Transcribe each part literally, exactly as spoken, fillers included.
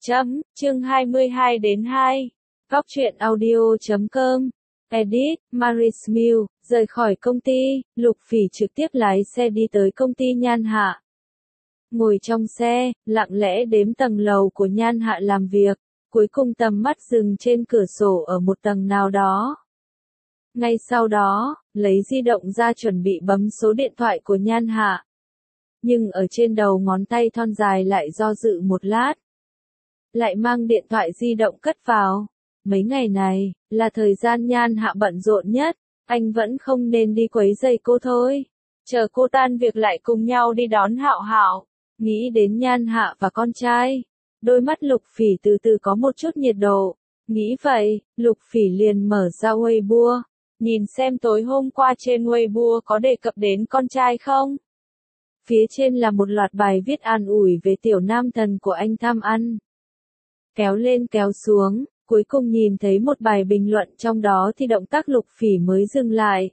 Chấm, chương hai mươi hai đến hai. Góc truyện audio chấm com. Edit, Maris Mill, rời khỏi công ty, Lục Phỉ trực tiếp lái xe đi tới công ty Nhan Hạ. Ngồi trong xe, lặng lẽ đếm tầng lầu của Nhan Hạ làm việc, cuối cùng tầm mắt dừng trên cửa sổ ở một tầng nào đó. Ngay sau đó, lấy di động ra chuẩn bị bấm số điện thoại của Nhan Hạ. Nhưng ở trên đầu ngón tay thon dài lại do dự một lát. Lại mang điện thoại di động cất vào. Mấy ngày này, là thời gian Nhan Hạ bận rộn nhất, anh vẫn không nên đi quấy rầy cô thôi. Chờ cô tan việc lại cùng nhau đi đón Hạo Hạo. Nghĩ đến Nhan Hạ và con trai, đôi mắt Lục Phỉ từ từ có một chút nhiệt độ. Nghĩ vậy, Lục Phỉ liền mở ra Weibo, nhìn xem tối hôm qua trên Weibo có đề cập đến con trai không. Phía trên là một loạt bài viết an ủi về tiểu nam thần của anh tham ăn. Kéo lên kéo xuống, cuối cùng nhìn thấy một bài bình luận trong đó thì động tác Lục Phỉ mới dừng lại.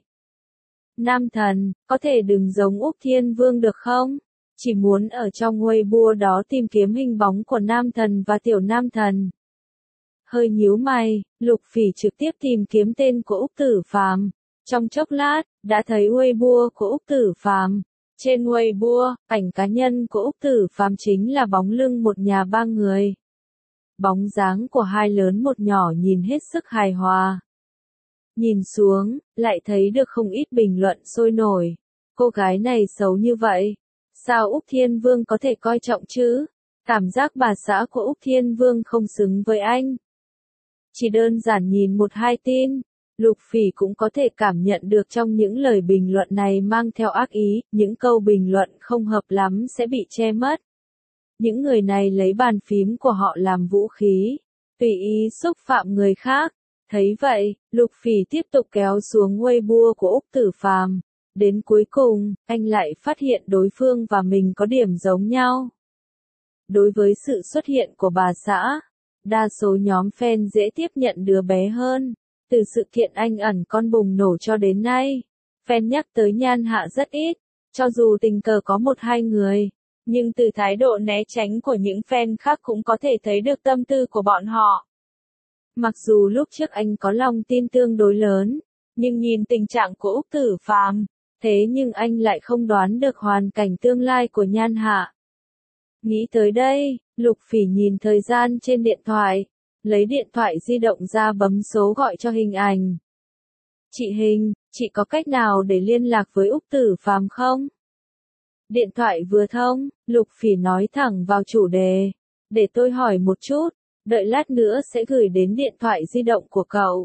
Nam thần, có thể đừng giống Úc Thiên Vương được không? Chỉ muốn ở trong Weibo đó tìm kiếm hình bóng của nam thần và tiểu nam thần. Hơi nhíu mày, Lục Phỉ trực tiếp tìm kiếm tên của Úc Tử Phàm. Trong chốc lát, đã thấy Weibo của Úc Tử Phàm. Trên Weibo, ảnh cá nhân của Úc Tử Phàm chính là bóng lưng một nhà ba người. Bóng dáng của hai lớn một nhỏ nhìn hết sức hài hòa. Nhìn xuống, lại thấy được không ít bình luận sôi nổi. Cô gái này xấu như vậy. Sao Úc Thiên Vương có thể coi trọng chứ? Cảm giác bà xã của Úc Thiên Vương không xứng với anh. Chỉ đơn giản nhìn một hai tin, Lục Phỉ cũng có thể cảm nhận được trong những lời bình luận này mang theo ác ý, những câu bình luận không hợp lắm sẽ bị che mất. Những người này lấy bàn phím của họ làm vũ khí, tùy ý xúc phạm người khác. Thấy vậy, Lục Phỉ tiếp tục kéo xuống Weibo của Úc Tử Phàm. Đến cuối cùng, anh lại phát hiện đối phương và mình có điểm giống nhau. Đối với sự xuất hiện của bà xã, đa số nhóm fan dễ tiếp nhận đứa bé hơn. Từ sự kiện anh ẩn con bùng nổ cho đến nay, fan nhắc tới Nhan Hạ rất ít, cho dù tình cờ có một hai người. Nhưng từ thái độ né tránh của những fan khác cũng có thể thấy được tâm tư của bọn họ. Mặc dù lúc trước anh có lòng tin tương đối lớn, nhưng nhìn tình trạng của Úc Tử Phàm, thế nhưng anh lại không đoán được hoàn cảnh tương lai của Nhan Hạ. Nghĩ tới đây, Lục Phỉ nhìn thời gian trên điện thoại, lấy điện thoại di động ra bấm số gọi cho Hình Ảnh. Chị Hình, chị có cách nào để liên lạc với Úc Tử Phàm không? Điện thoại vừa thông, Lục Phỉ nói thẳng vào chủ đề. Để tôi hỏi một chút, đợi lát nữa sẽ gửi đến điện thoại di động của cậu.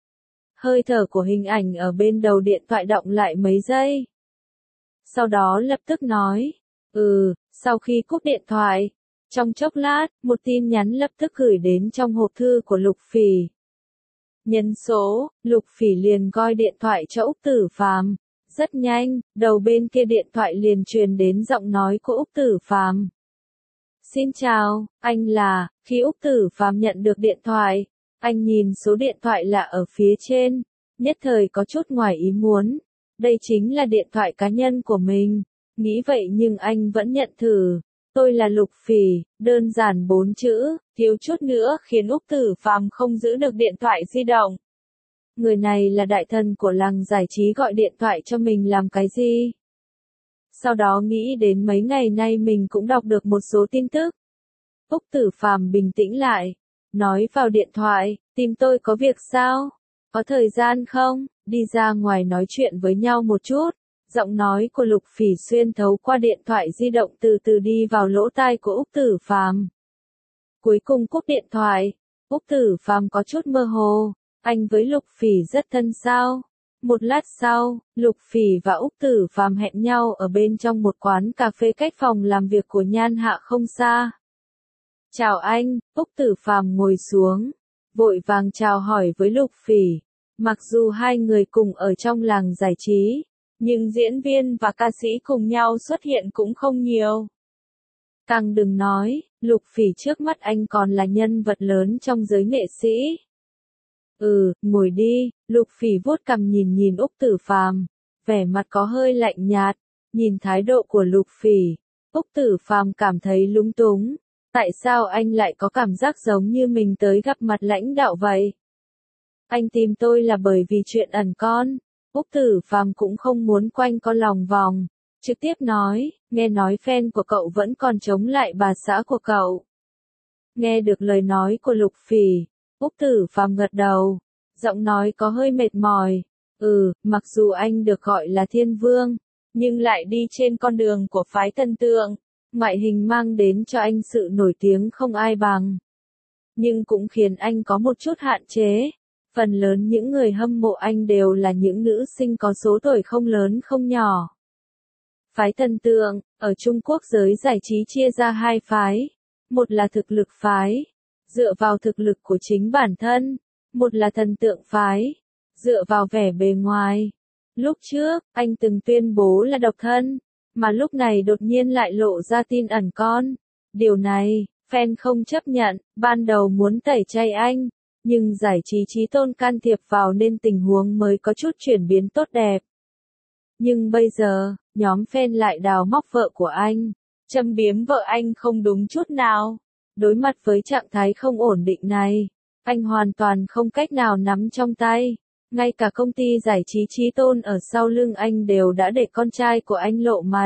Hơi thở của Hình Ảnh ở bên đầu điện thoại động lại mấy giây. Sau đó lập tức nói, ừ, sau khi cúp điện thoại. Trong chốc lát, một tin nhắn lập tức gửi đến trong hộp thư của Lục Phỉ. Nhấn số, Lục Phỉ liền gọi điện thoại cho Úc Tử Phàm. Rất nhanh, đầu bên kia điện thoại liền truyền đến giọng nói của Úc Tử Phàm. Xin chào, anh là, khi Úc Tử Phàm nhận được điện thoại, anh nhìn số điện thoại lạ ở phía trên, nhất thời có chút ngoài ý muốn. Đây chính là điện thoại cá nhân của mình, nghĩ vậy nhưng anh vẫn nhận thử. Tôi là Lục Phỉ, đơn giản bốn chữ, thiếu chút nữa khiến Úc Tử Phàm không giữ được điện thoại di động. Người này là đại thần của làng giải trí gọi điện thoại cho mình làm cái gì? Sau đó nghĩ đến mấy ngày nay mình cũng đọc được một số tin tức. Úc Tử Phàm bình tĩnh lại, nói vào điện thoại, tìm tôi có việc sao? Có thời gian không? Đi ra ngoài nói chuyện với nhau một chút. Giọng nói của Lục Phỉ xuyên thấu qua điện thoại di động từ từ đi vào lỗ tai của Úc Tử Phàm. Cuối cùng cúp điện thoại, Úc Tử Phàm có chút mơ hồ. Anh với Lục Phỉ rất thân sao? Một lát sau, Lục Phỉ và Úc Tử Phàm hẹn nhau ở bên trong một quán cà phê cách phòng làm việc của Nhan Hạ không xa. Chào anh, Úc Tử Phàm ngồi xuống, vội vàng chào hỏi với Lục Phỉ. Mặc dù hai người cùng ở trong làng giải trí, nhưng diễn viên và ca sĩ cùng nhau xuất hiện cũng không nhiều. Càng đừng nói, Lục Phỉ trước mắt anh còn là nhân vật lớn trong giới nghệ sĩ. Ừ, ngồi đi, Lục Phỉ vuốt cằm nhìn nhìn Úc Tử Phàm, vẻ mặt có hơi lạnh nhạt, nhìn thái độ của Lục Phỉ, Úc Tử Phàm cảm thấy lúng túng, Tại sao anh lại có cảm giác giống như mình tới gặp mặt lãnh đạo vậy? Anh tìm tôi là bởi vì chuyện ẩn con. Úc Tử Phàm cũng không muốn quanh co lòng vòng, trực tiếp nói, nghe nói fan của cậu vẫn còn chống lại bà xã của cậu. Nghe được lời nói của Lục Phỉ, Úc Tử Phàm gật đầu, giọng nói có hơi mệt mỏi. Ừ, mặc dù anh được gọi là thiên vương, nhưng lại đi trên con đường của phái thần tượng, ngoại hình mang đến cho anh sự nổi tiếng không ai bằng. Nhưng cũng khiến anh có một chút hạn chế. Phần lớn những người hâm mộ anh đều là những nữ sinh có số tuổi không lớn không nhỏ. Phái thần tượng, ở Trung Quốc giới giải trí chia ra hai phái. Một là thực lực phái, dựa vào thực lực của chính bản thân. Một là thần tượng phái, dựa vào vẻ bề ngoài. Lúc trước, anh từng tuyên bố là độc thân, mà lúc này đột nhiên lại lộ ra tin ẩn con. Điều này, fan không chấp nhận, ban đầu muốn tẩy chay anh. Nhưng giải trí Chí Tôn can thiệp vào nên tình huống mới có chút chuyển biến tốt đẹp. Nhưng bây giờ, nhóm fan lại đào móc vợ của anh, châm biếm vợ anh không đúng chút nào. Đối mặt với trạng thái không ổn định này, anh hoàn toàn không cách nào nắm trong tay. Ngay cả công ty giải trí Chí Tôn ở sau lưng anh đều đã để con trai của anh lộ mặt.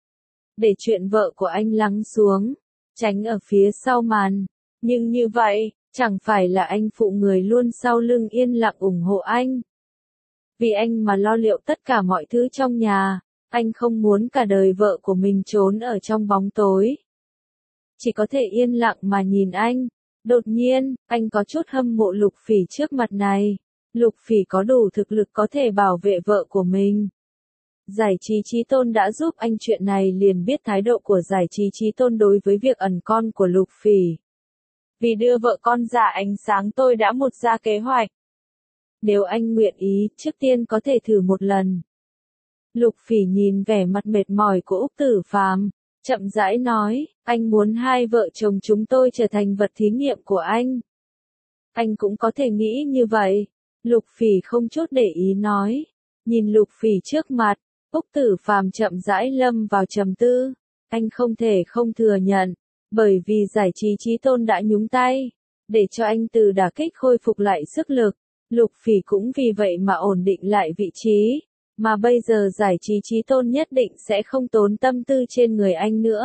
Để chuyện vợ của anh lắng xuống, tránh ở phía sau màn. Nhưng như vậy, chẳng phải là anh phụ người luôn sau lưng yên lặng ủng hộ anh. Vì anh mà lo liệu tất cả mọi thứ trong nhà, anh không muốn cả đời vợ của mình trốn ở trong bóng tối. Chỉ có thể yên lặng mà nhìn anh. Đột nhiên, anh có chút hâm mộ Lục Phỉ trước mặt này. Lục Phỉ có đủ thực lực có thể bảo vệ vợ của mình. Giải trí Chí Tôn đã giúp anh chuyện này liền biết thái độ của giải trí Chí Tôn đối với việc ẩn con của Lục Phỉ. Vì đưa vợ con ra ánh sáng tôi đã một ra kế hoạch. Nếu anh nguyện ý, trước tiên có thể thử một lần. Lục Phỉ nhìn vẻ mặt mệt mỏi của Úc Tử Phàm, chậm rãi nói, anh muốn hai vợ chồng chúng tôi trở thành vật thí nghiệm của anh. Anh cũng có thể nghĩ như vậy. Lục Phỉ không chút để ý nói. Nhìn Lục Phỉ trước mặt, Úc Tử Phàm chậm rãi lâm vào trầm tư. Anh không thể không thừa nhận, bởi vì giải trí Chí Tôn đã nhúng tay, để cho anh từ đả kích khôi phục lại sức lực. Lục Phỉ cũng vì vậy mà ổn định lại vị trí, mà bây giờ giải trí Chí Tôn nhất định sẽ không tốn tâm tư trên người anh nữa.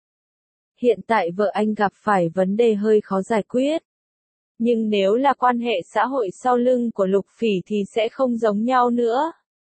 Hiện tại vợ anh gặp phải vấn đề hơi khó giải quyết. Nhưng nếu là quan hệ xã hội sau lưng của Lục Phỉ thì sẽ không giống nhau nữa.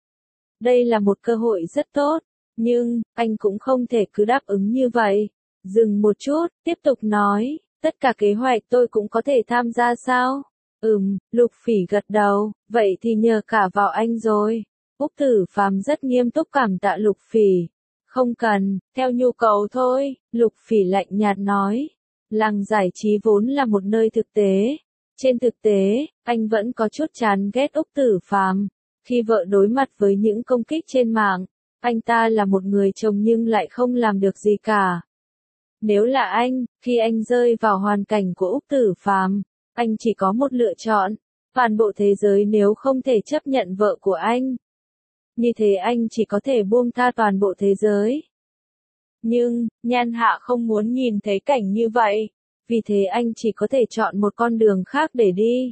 Đây là một cơ hội rất tốt, nhưng, anh cũng không thể cứ đáp ứng như vậy. Dừng một chút, tiếp tục nói, tất cả kế hoạch tôi cũng có thể tham gia sao? Ừm, Lục Phỉ gật đầu, vậy thì nhờ cả vào anh rồi. Úc Tử Phàm rất nghiêm túc cảm tạ Lục Phỉ. Không cần, theo nhu cầu thôi, Lục Phỉ lạnh nhạt nói. Làng giải trí vốn là một nơi thực tế. Trên thực tế, anh vẫn có chút chán ghét Úc Tử Phàm. Khi vợ đối mặt với những công kích trên mạng, anh ta là một người chồng nhưng lại không làm được gì cả. Nếu là anh, khi anh rơi vào hoàn cảnh của Úc Tử Phàm, anh chỉ có một lựa chọn, toàn bộ thế giới nếu không thể chấp nhận vợ của anh. Như thế anh chỉ có thể buông tha toàn bộ thế giới. Nhưng, Nhan Hạ không muốn nhìn thấy cảnh như vậy, vì thế anh chỉ có thể chọn một con đường khác để đi.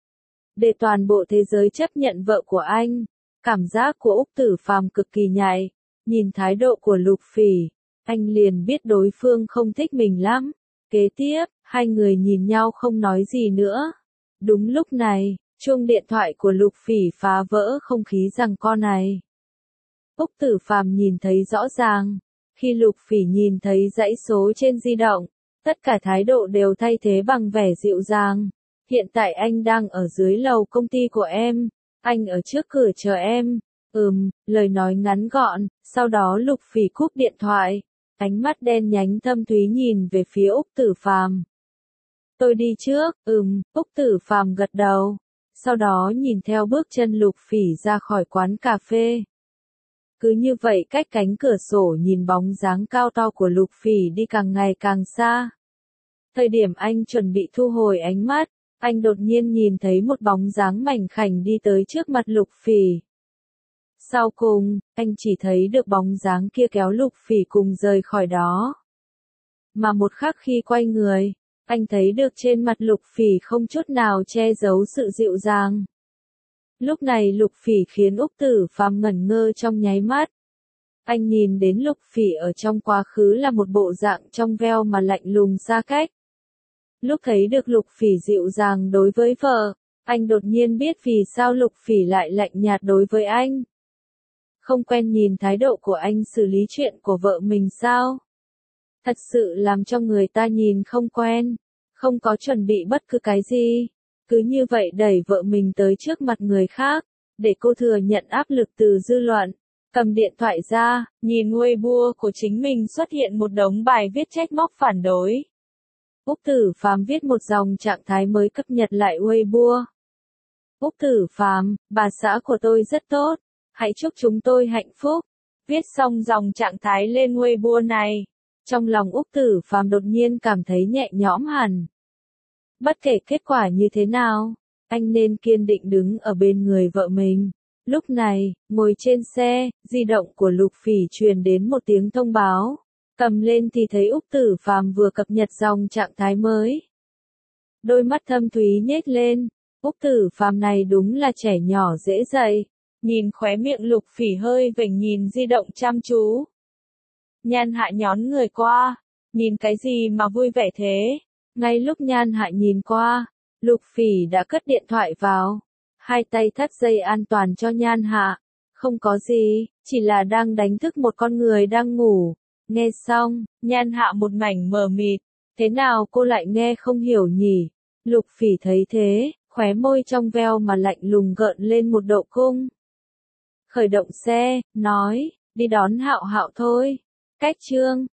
Để toàn bộ thế giới chấp nhận vợ của anh. Cảm giác của Úc Tử Phàm cực kỳ nhạy, nhìn thái độ của Lục Phỉ, anh liền biết đối phương không thích mình lắm. Kế tiếp, hai người nhìn nhau không nói gì nữa. Đúng lúc này, chuông điện thoại của Lục Phỉ phá vỡ không khí giằng co này. Úc Tử Phàm nhìn thấy rõ ràng, khi Lục Phỉ nhìn thấy dãy số trên di động, tất cả thái độ đều thay thế bằng vẻ dịu dàng. Hiện tại anh đang ở dưới lầu công ty của em, anh ở trước cửa chờ em. Ừm, lời nói ngắn gọn, sau đó Lục Phỉ cúp điện thoại, ánh mắt đen nhánh thâm thúy nhìn về phía Úc Tử Phàm. Tôi đi trước, ừm, Úc Tử Phàm gật đầu, sau đó nhìn theo bước chân Lục Phỉ ra khỏi quán cà phê. Cứ như vậy cách cánh cửa sổ nhìn bóng dáng cao to của Lục Phỉ đi càng ngày càng xa. Thời điểm anh chuẩn bị thu hồi ánh mắt, anh đột nhiên nhìn thấy một bóng dáng mảnh khảnh đi tới trước mặt Lục Phỉ. Sau cùng, anh chỉ thấy được bóng dáng kia kéo Lục Phỉ cùng rời khỏi đó. mà một khắc khi quay người, anh thấy được trên mặt Lục Phỉ không chút nào che giấu sự dịu dàng. Lúc này Lục Phỉ khiến Úc Tử Phàm ngẩn ngơ trong nháy mắt. Anh nhìn đến Lục Phỉ ở trong quá khứ là một bộ dạng trong veo mà lạnh lùng xa cách. Lúc thấy được Lục Phỉ dịu dàng đối với vợ, anh đột nhiên biết vì sao Lục Phỉ lại lạnh nhạt đối với anh. Không quen nhìn thái độ của anh xử lý chuyện của vợ mình sao? Thật sự làm cho người ta nhìn không quen, không có chuẩn bị bất cứ cái gì. Cứ như vậy đẩy vợ mình tới trước mặt người khác, để cô thừa nhận áp lực từ dư luận. Cầm điện thoại ra, nhìn Weibo của chính mình xuất hiện một đống bài viết trách móc phản đối. Úc Tử Phàm viết một dòng trạng thái mới cập nhật lại Weibo. Úc Tử Phàm, bà xã của tôi rất tốt, hãy chúc chúng tôi hạnh phúc. Viết xong dòng trạng thái lên Weibo này, trong lòng Úc Tử Phàm đột nhiên cảm thấy nhẹ nhõm hẳn. Bất kể kết quả như thế nào, anh nên kiên định đứng ở bên người vợ mình. Lúc này, ngồi trên xe, di động của Lục Phỉ truyền đến một tiếng thông báo. Cầm lên thì thấy Úc Tử Phàm vừa cập nhật dòng trạng thái mới. Đôi mắt thâm thúy nhếch lên, Úc Tử Phàm này đúng là trẻ nhỏ dễ dạy. Nhìn khóe miệng Lục Phỉ hơi vểnh nhìn di động chăm chú. Nhan Hạ nhón người qua, nhìn cái gì mà vui vẻ thế? Ngay lúc Nhan Hạ nhìn qua, Lục Phỉ đã cất điện thoại vào. Hai tay thắt dây an toàn cho Nhan Hạ. Không có gì, chỉ là đang đánh thức một con người đang ngủ. Nghe xong, Nhan Hạ một mảnh mờ mịt. Thế nào cô lại nghe không hiểu nhỉ? Lục Phỉ thấy thế, khóe môi trong veo mà lạnh lùng gợn lên một độ cung. Khởi động xe, nói, đi đón Hạo Hạo thôi. Cách chương